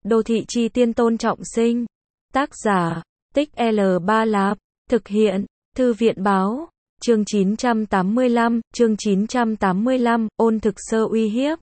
Đô thị chi tiên Tôn Trọng Sinh. Tác giả, Tích L3 Lạp. Thực hiện, Thư viện báo. Chương 985, Ôn Thực Sơ uy hiếp.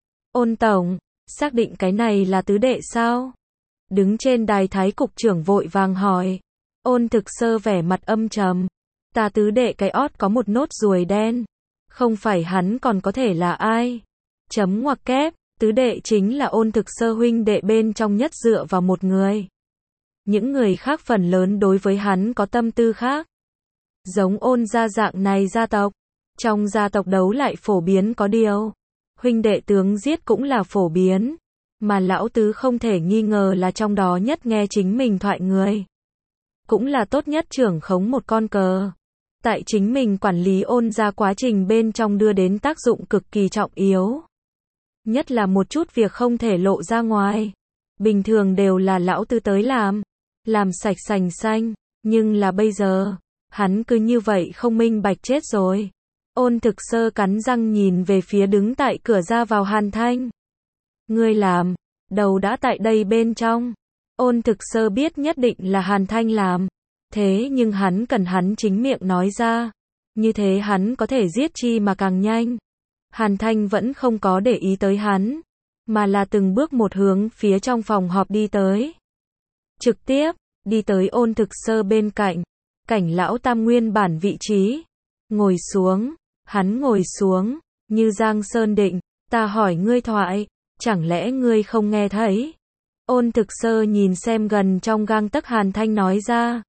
Ôn tổng, xác định cái này là tứ đệ sao? Đứng trên đài Thái cục trưởng vội vàng hỏi. Ôn Thực Sơ vẻ mặt âm trầm. Ta tứ đệ cái ót có một nốt ruồi đen. Không phải hắn còn có thể là ai? Chấm ngoặc kép, tứ đệ chính là Ôn Thực Sơ huynh đệ bên trong nhất dựa vào một người. Những người khác phần lớn đối với hắn có tâm tư khác. Giống Ôn gia dạng này gia tộc, trong gia tộc đấu lại phổ biến có điều. Huynh đệ tướng giết cũng là phổ biến, mà lão tứ không thể nghi ngờ là trong đó nhất nghe chính mình thoại người. Cũng là tốt nhất trưởng khống một con cờ. Tại chính mình quản lý Ôn gia quá trình bên trong đưa đến tác dụng cực kỳ trọng yếu. Nhất là một chút việc không thể lộ ra ngoài. Bình thường đều là lão tứ tới làm sạch sành xanh, nhưng là bây giờ, hắn cứ như vậy không minh bạch chết rồi. Ôn Thực Sơ cắn răng nhìn về phía đứng tại cửa ra vào Hàn Thanh. Ngươi làm, đầu đã tại đây bên trong. Ôn Thực Sơ biết nhất định là Hàn Thanh làm. Thế nhưng hắn cần hắn chính miệng nói ra. Như thế hắn có thể giết chi mà càng nhanh. Hàn Thanh vẫn không có để ý tới hắn, mà là từng bước một hướng phía trong phòng họp đi tới. Trực tiếp, đi tới Ôn Thực Sơ bên cạnh. Cảnh lão tam nguyên bản vị trí. Ngồi xuống, hắn ngồi xuống, như Giang Sơn Định, ta hỏi ngươi thoại, chẳng lẽ ngươi không nghe thấy? Ôn Thực Sơ nhìn xem gần trong gang tấc Hàn Thanh nói ra.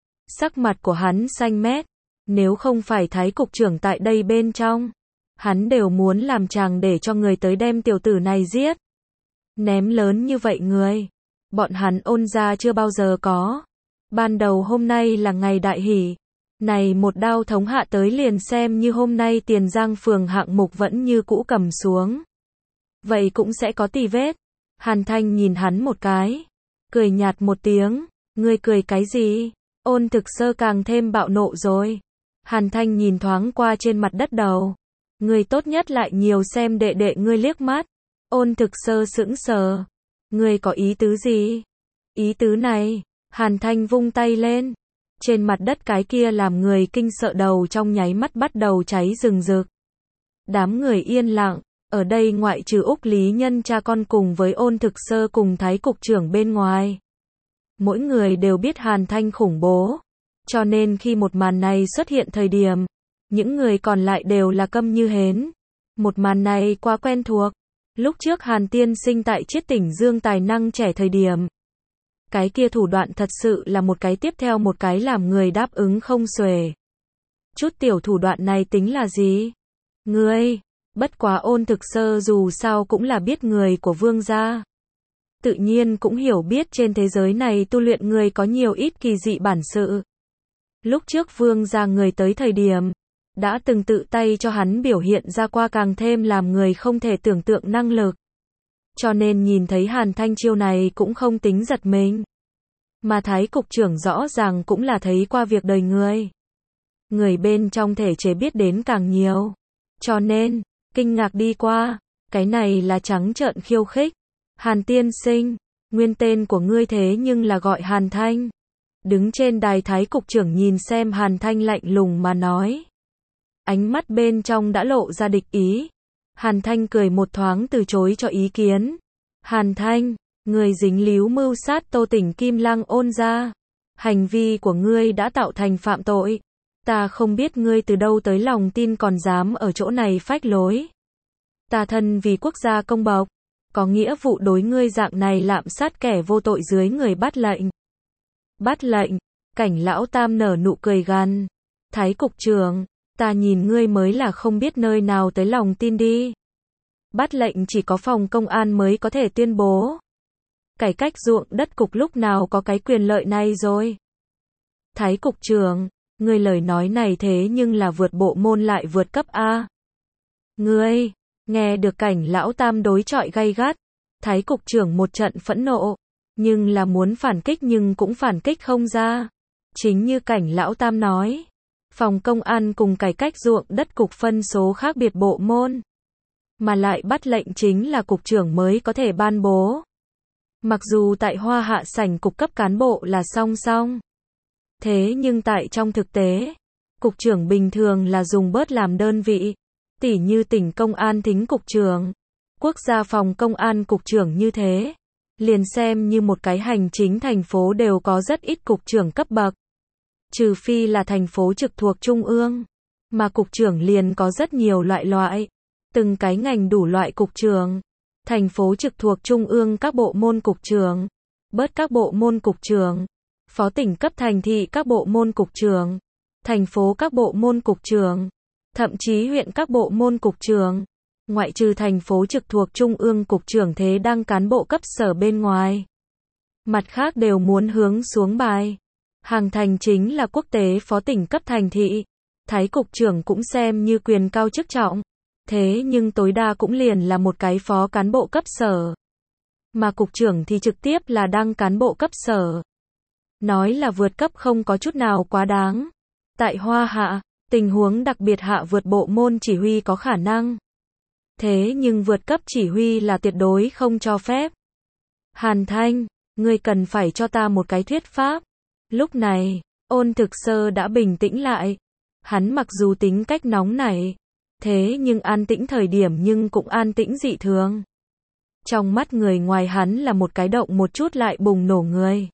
Sắc mặt của hắn xanh mét, nếu không phải Thái cục trưởng tại đây bên trong, hắn đều muốn làm chàng để cho người tới đem tiểu tử này giết. Ném lớn như vậy người, bọn hắn Ôn gia chưa bao giờ có. Ban đầu hôm nay là ngày đại hỷ, này một đao thống hạ tới liền xem như hôm nay Tiền Giang phường hạng mục vẫn như cũ cầm xuống. Vậy cũng sẽ có tì vết. Hàn Thanh nhìn hắn một cái, cười nhạt một tiếng, ngươi cười cái gì? Ôn Thực Sơ càng thêm bạo nộ rồi. Hàn Thanh nhìn thoáng qua trên mặt đất đầu. Ngươi tốt nhất lại nhiều xem đệ đệ ngươi liếc mắt. Ôn Thực Sơ sững sờ. Ngươi có ý tứ gì? Ý tứ này, Hàn Thanh vung tay lên. Trên mặt đất cái kia làm người kinh sợ đầu trong nháy mắt bắt đầu cháy rừng rực. Đám người yên lặng, ở đây ngoại trừ Úc Lý Nhân cha con cùng với Ôn Thực Sơ cùng Thái cục trưởng bên ngoài. Mỗi người đều biết Hàn Thanh khủng bố. Cho nên khi một màn này xuất hiện thời điểm, những người còn lại đều là câm như hến. Một màn này quá quen thuộc. Lúc trước Hàn tiên sinh tại Chiết Tỉnh Dương tài năng trẻ thời điểm. Cái kia thủ đoạn thật sự là một cái tiếp theo một cái làm người đáp ứng không xuể. Chút tiểu thủ đoạn này tính là gì? Ngươi, bất quá Ôn Thực Sơ dù sao cũng là biết người của Vương gia. Tự nhiên cũng hiểu biết trên thế giới này tu luyện người có nhiều ít kỳ dị bản sự. Lúc trước Vương gia người tới thời điểm, đã từng tự tay cho hắn biểu hiện ra qua càng thêm làm người không thể tưởng tượng năng lực. Cho nên nhìn thấy Hàn Thanh chiêu này cũng không tính giật mình. Mà Thái cục trưởng rõ ràng cũng là thấy qua việc đời người. Người bên trong thể chế biết đến càng nhiều. Cho nên, kinh ngạc đi qua, cái này là trắng trợn khiêu khích. Hàn tiên sinh, nguyên tên của ngươi thế nhưng là gọi Hàn Thanh. Đứng trên đài Thái cục trưởng nhìn xem Hàn Thanh lạnh lùng mà nói. Ánh mắt bên trong đã lộ ra địch ý. Hàn Thanh cười một thoáng từ chối cho ý kiến. Hàn Thanh, người dính líu mưu sát Tô Tỉnh Kim Lăng Ôn gia. Hành vi của ngươi đã tạo thành phạm tội. Ta không biết ngươi từ đâu tới lòng tin còn dám ở chỗ này phách lối. Ta thân vì quốc gia công bộc, có nghĩa vụ đối ngươi dạng này lạm sát kẻ vô tội dưới người bắt lệnh. Bắt lệnh, cảnh lão tam nở nụ cười gằn. Thái cục trưởng, ta nhìn ngươi mới là không biết nơi nào tới lòng tin đi. Bắt lệnh chỉ có phòng công an mới có thể tuyên bố. Cải cách ruộng đất cục lúc nào có cái quyền lợi này rồi. Thái cục trưởng, ngươi lời nói này thế nhưng là vượt bộ môn lại vượt cấp A. Ngươi, nghe được cảnh lão tam đối chọi gay gắt. Thái cục trưởng một trận phẫn nộ. Nhưng là muốn phản kích nhưng cũng phản kích không ra. Chính như cảnh lão tam nói. Phòng công an cùng cải cách ruộng đất cục phân số khác biệt bộ môn. Mà lại bắt lệnh chính là cục trưởng mới có thể ban bố. Mặc dù tại Hoa Hạ sảnh cục cấp cán bộ là song song. Thế nhưng tại trong thực tế, cục trưởng bình thường là dùng bớt làm đơn vị. Tỉ như tỉnh công an thính cục trưởng, quốc gia phòng công an cục trưởng như thế. Liền xem như một cái hành chính thành phố đều có rất ít cục trưởng cấp bậc. Trừ phi là thành phố trực thuộc trung ương. Mà cục trưởng liền có rất nhiều loại. Từng cái ngành đủ loại cục trưởng. Thành phố trực thuộc trung ương các bộ môn cục trưởng. Bớt các bộ môn cục trưởng. Phó tỉnh cấp thành thị các bộ môn cục trưởng. Thành phố các bộ môn cục trưởng. Thậm chí huyện các bộ môn cục trưởng. Ngoại trừ thành phố trực thuộc trung ương cục trưởng thế đang cán bộ cấp sở bên ngoài. Mặt khác đều muốn hướng xuống bài. Hàng thành chính là quốc tế phó tỉnh cấp thành thị. Thái cục trưởng cũng xem như quyền cao chức trọng. Thế nhưng tối đa cũng liền là một cái phó cán bộ cấp sở. Mà cục trưởng thì trực tiếp là đang cán bộ cấp sở. Nói là vượt cấp không có chút nào quá đáng. Tại Hoa Hạ, tình huống đặc biệt hạ vượt bộ môn chỉ huy có khả năng. Thế nhưng vượt cấp chỉ huy là tuyệt đối không cho phép. Hàn Thanh, ngươi cần phải cho ta một cái thuyết pháp. Lúc này, Ôn Thực Sơ đã bình tĩnh lại. Hắn mặc dù tính cách nóng nảy, thế nhưng an tĩnh thời điểm nhưng cũng an tĩnh dị thường. Trong mắt người ngoài hắn là một cái động một chút lại bùng nổ người.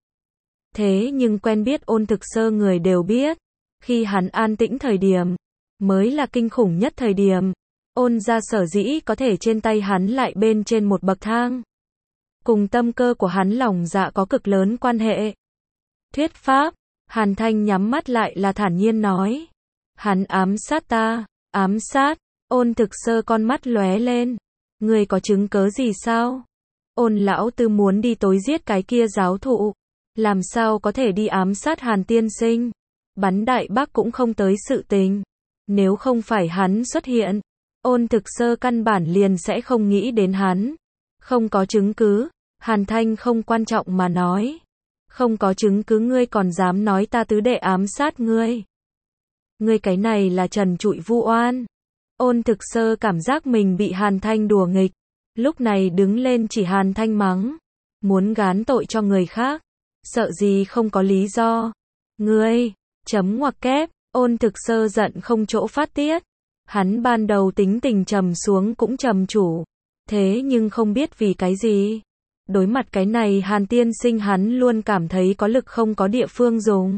Thế nhưng quen biết Ôn Thực Sơ người đều biết, khi hắn an tĩnh thời điểm, mới là kinh khủng nhất thời điểm. Ôn gia sở dĩ có thể trên tay hắn lại bên trên một bậc thang. Cùng tâm cơ của hắn lòng dạ có cực lớn quan hệ. Thuyết pháp, Hàn Thanh nhắm mắt lại là thản nhiên nói. Hắn ám sát ta, ám sát, Ôn Thực Sơ con mắt lóe lên. Người có chứng cớ gì sao? Ôn lão tư muốn đi tối giết cái kia giáo thụ. Làm sao có thể đi ám sát Hàn tiên sinh? Bắn đại bác cũng không tới sự tình. Nếu không phải hắn xuất hiện, Ôn Thực Sơ căn bản liền sẽ không nghĩ đến hắn. Không có chứng cứ, Hàn Thanh không quan trọng mà nói. Không có chứng cứ ngươi còn dám nói ta tứ đệ ám sát ngươi. Ngươi cái này là trần trụi vu oan. Ôn Thực Sơ cảm giác mình bị Hàn Thanh đùa nghịch. Lúc này đứng lên chỉ Hàn Thanh mắng. Muốn gán tội cho người khác. Sợ gì không có lý do. Ngươi, chấm ngoặc kép, Ôn Thực Sơ giận không chỗ phát tiết. Hắn ban đầu tính tình trầm xuống cũng trầm chủ. Thế nhưng không biết vì cái gì. Đối mặt cái này Hàn tiên sinh hắn luôn cảm thấy có lực không có địa phương dùng.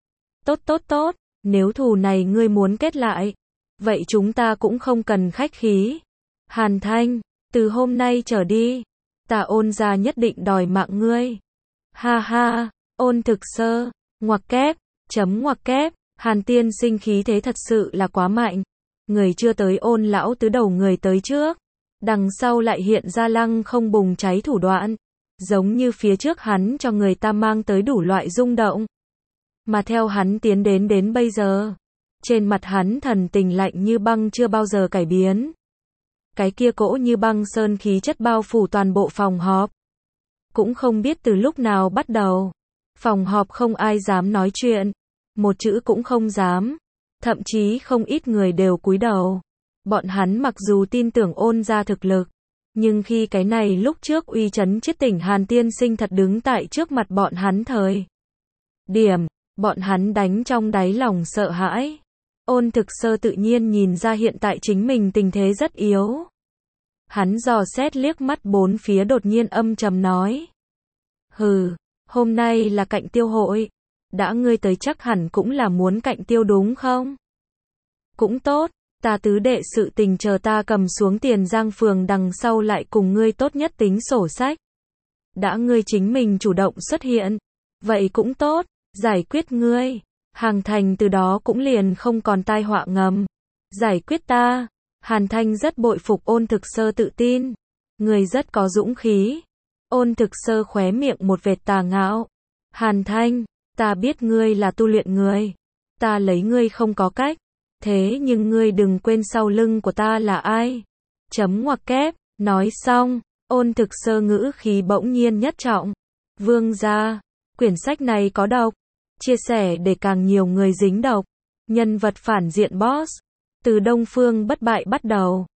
Tốt, nếu thù này ngươi muốn kết lại. Vậy chúng ta cũng không cần khách khí. Hàn Thanh, từ hôm nay trở đi, ta Ôn gia nhất định đòi mạng ngươi. Ha ha, Ôn Thực Sơ, ngoặc kép, chấm ngoặc kép, Hàn tiên sinh khí thế thật sự là quá mạnh. Người chưa tới Ôn lão tứ đầu người tới trước. Đằng sau lại hiện ra lăng không bùng cháy thủ đoạn. Giống như phía trước hắn cho người ta mang tới đủ loại rung động. Mà theo hắn tiến đến bây giờ, trên mặt hắn thần tình lạnh như băng chưa bao giờ cải biến. Cái kia cỗ như băng sơn khí chất bao phủ toàn bộ phòng họp. Cũng không biết từ lúc nào bắt đầu. Phòng họp không ai dám nói chuyện. Một chữ cũng không dám. Thậm chí không ít người đều cúi đầu. Bọn hắn mặc dù tin tưởng Ôn gia thực lực. Nhưng khi cái này lúc trước uy chấn chiết tỉnh Hàn tiên sinh thật đứng tại trước mặt bọn hắn thời điểm, bọn hắn đánh trong đáy lòng sợ hãi. Ôn Thực Sơ tự nhiên nhìn ra hiện tại chính mình tình thế rất yếu. Hắn dò xét liếc mắt bốn phía đột nhiên âm trầm nói. Hừ, hôm nay là cạnh tiêu hội. Đã ngươi tới chắc hẳn cũng là muốn cạnh tiêu đúng không? Cũng tốt, ta tứ đệ sự tình chờ ta cầm xuống Tiền Giang phường đằng sau lại cùng ngươi tốt nhất tính sổ sách. Đã ngươi chính mình chủ động xuất hiện. Vậy cũng tốt, giải quyết ngươi. Hàng Thành từ đó cũng liền không còn tai họa ngầm. Giải quyết ta. Hàn Thanh rất bội phục Ôn Thực Sơ tự tin. Người rất có dũng khí. Ôn Thực Sơ khóe miệng một vệt tà ngạo. Hàn Thanh, ta biết ngươi là tu luyện người. Ta lấy ngươi không có cách. Thế nhưng ngươi đừng quên sau lưng của ta là ai. Chấm ngoặc kép, nói xong, Ôn Thực Sơ ngữ khí bỗng nhiên nhất trọng. Vương gia, quyển sách này có độc. Chia sẻ để càng nhiều người dính độc. Nhân vật phản diện boss. Từ Đông Phương Bất Bại bắt đầu.